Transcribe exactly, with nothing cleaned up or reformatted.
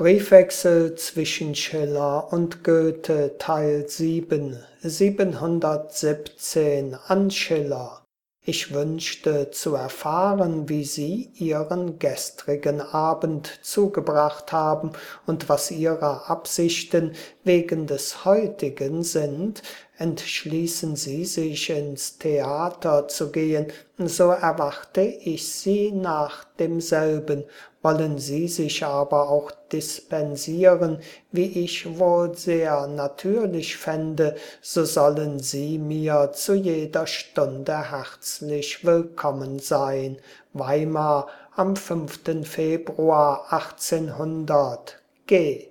Briefwechsel zwischen Schiller und Goethe Teil sieben, siebenhundertsiebzehn an Schiller. Ich wünschte zu erfahren, wie Sie Ihren gestrigen Abend zugebracht haben und was Ihre Absichten wegen des heutigen sind. Entschließen Sie sich, ins Theater zu gehen, so erwarte ich Sie nach demselben. Wollen Sie sich aber auch dispensieren, wie ich wohl sehr natürlich fände, so sollen Sie mir zu jeder Stunde herzlich willkommen sein. Weimar am fünften Februar achtzehnhundert. G